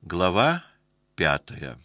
Глава 5.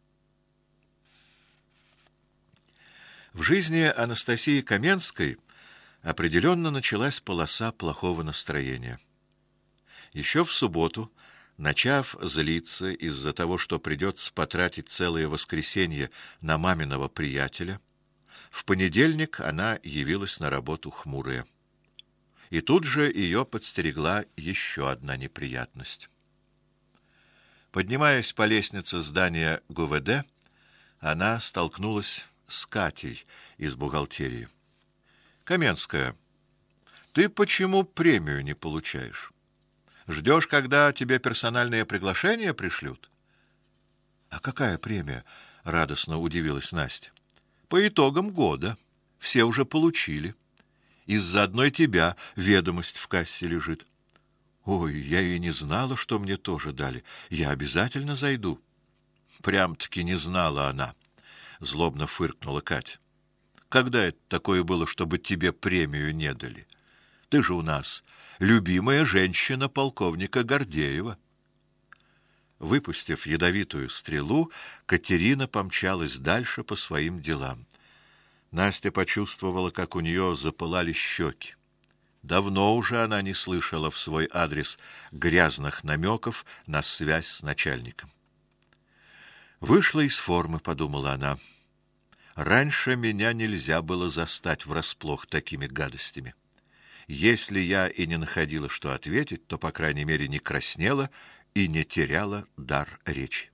В жизни Анастасии Каменской определенно началась полоса плохого настроения. Еще в субботу, начав злиться из-за того, что придется потратить целое воскресенье на маминого приятеля, в понедельник она явилась на работу хмурая. И тут же ее подстерегла еще одна неприятность. Поднимаясь по лестнице здания ГУВД, она столкнулась с Катей из бухгалтерии. Каменская, ты почему премию не получаешь? Ждешь, когда тебе персональное приглашение пришлют? А какая премия? Радостно удивилась Настя. По итогам года. Все уже получили. Из-за одной тебя ведомость в кассе лежит. Ой, я и не знала, что мне тоже дали. Я обязательно зайду. Прям-таки не знала она. Злобно фыркнула Катя. Когда это такое было, чтобы тебе премию не дали? Ты же у нас любимая женщина полковника Гордеева. Выпустив ядовитую стрелу, Катерина помчалась дальше по своим делам. Настя почувствовала, как у нее запылали щеки. Давно уже она не слышала в свой адрес грязных намеков на связь с начальником. Вышла из формы, подумала она. Раньше меня нельзя было застать врасплох такими гадостями. Если я и не находила, что ответить, то, по крайней мере, не краснела и не теряла дар речи.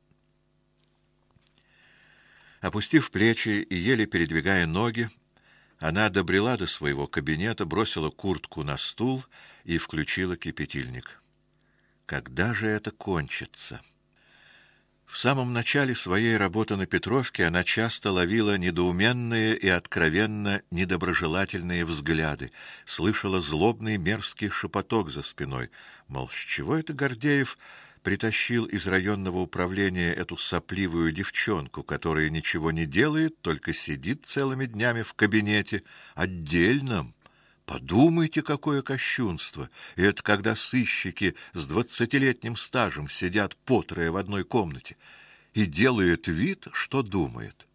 Опустив плечи и еле передвигая ноги, она добрела до своего кабинета, бросила куртку на стул и включила кипятильник. Когда же это кончится? В самом начале своей работы на Петровке она часто ловила недоуменные и откровенно недоброжелательные взгляды, слышала злобный мерзкий шепоток за спиной, мол, с чего это Гордеев притащил из районного управления эту сопливую девчонку, которая ничего не делает, только сидит целыми днями в кабинете отдельном. Подумайте, какое кощунство! И это когда сыщики с 20-летним стажем сидят по трое в одной комнате и делают вид, что думают.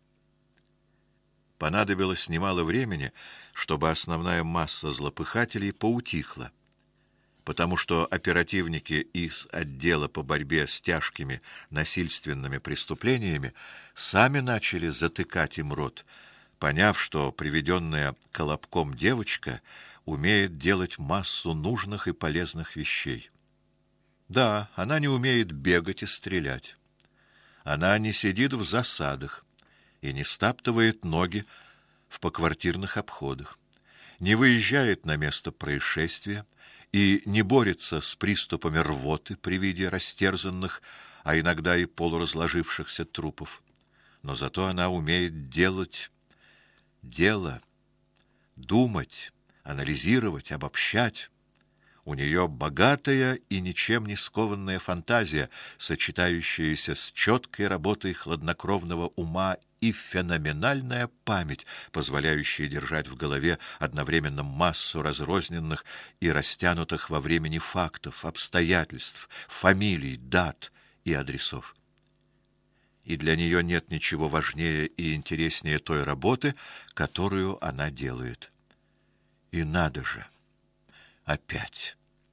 Понадобилось немало времени, чтобы основная масса злопыхателей поутихла, потому что оперативники из отдела по борьбе с тяжкими насильственными преступлениями сами начали затыкать им рот, поняв, что приведенная Колобком девочка умеет делать массу нужных и полезных вещей. Да, она не умеет бегать и стрелять. Она не сидит в засадах и не стаптывает ноги в поквартирных обходах, не выезжает на место происшествия и не борется с приступами рвоты при виде растерзанных, а иногда и полуразложившихся трупов. Но зато она умеет делать дело, думать, анализировать, обобщать. У нее богатая и ничем не скованная фантазия, сочетающаяся с четкой работой хладнокровного ума, и феноменальная память, позволяющая держать в голове одновременно массу разрозненных и растянутых во времени фактов, обстоятельств, фамилий, дат и адресов. И для нее нет ничего важнее и интереснее той работы, которую она делает. И надо же! Опять!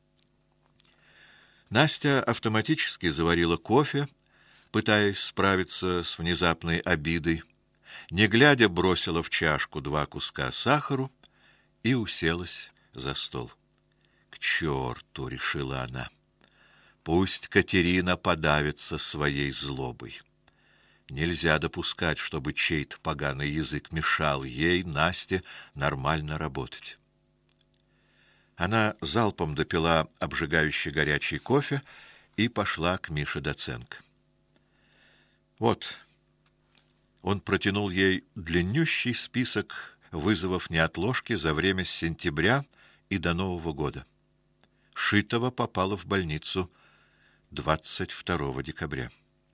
Настя автоматически заварила кофе, пытаясь справиться с внезапной обидой, не глядя бросила в чашку 2 куска сахару и уселась за стол. К черту, решила она. Пусть Катерина подавится своей злобой. Нельзя допускать, чтобы чей-то поганый язык мешал ей, Насте, нормально работать. Она залпом допила обжигающий горячий кофе и пошла к Мише Доценко. Вот. Он протянул ей длиннющий список вызовов неотложки за время с сентября и до Нового года. Шитова попала в больницу 22 декабря.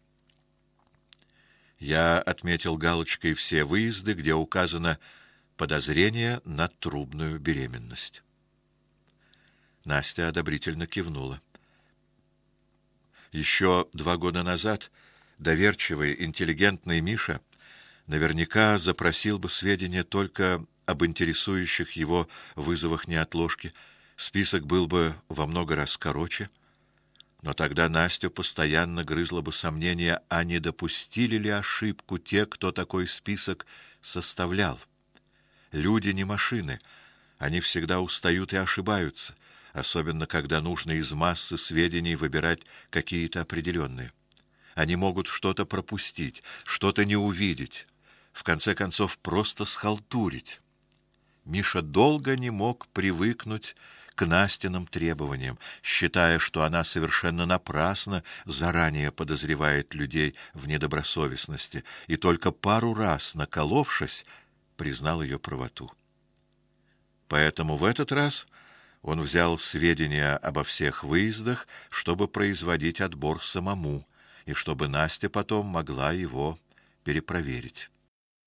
Я отметил галочкой все выезды, где указано подозрение на трубную беременность. Настя одобрительно кивнула. Еще 2 года назад доверчивый, интеллигентный Миша наверняка запросил бы сведения только об интересующих его вызовах неотложки, список был бы во много раз короче, но тогда Настю постоянно грызло бы сомнение, а не допустили ли ошибку те, кто такой список составлял. Люди не машины, они всегда устают и ошибаются, особенно когда нужно из массы сведений выбирать какие-то определенные. Они могут что-то пропустить, что-то не увидеть, в конце концов просто схалтурить. Миша долго не мог привыкнуть к Настиным требованиям, считая, что она совершенно напрасно заранее подозревает людей в недобросовестности, и только пару раз, наколовшись, признал ее правоту. Поэтому в этот раз он взял сведения обо всех выездах, чтобы производить отбор самому, и чтобы Настя потом могла его перепроверить.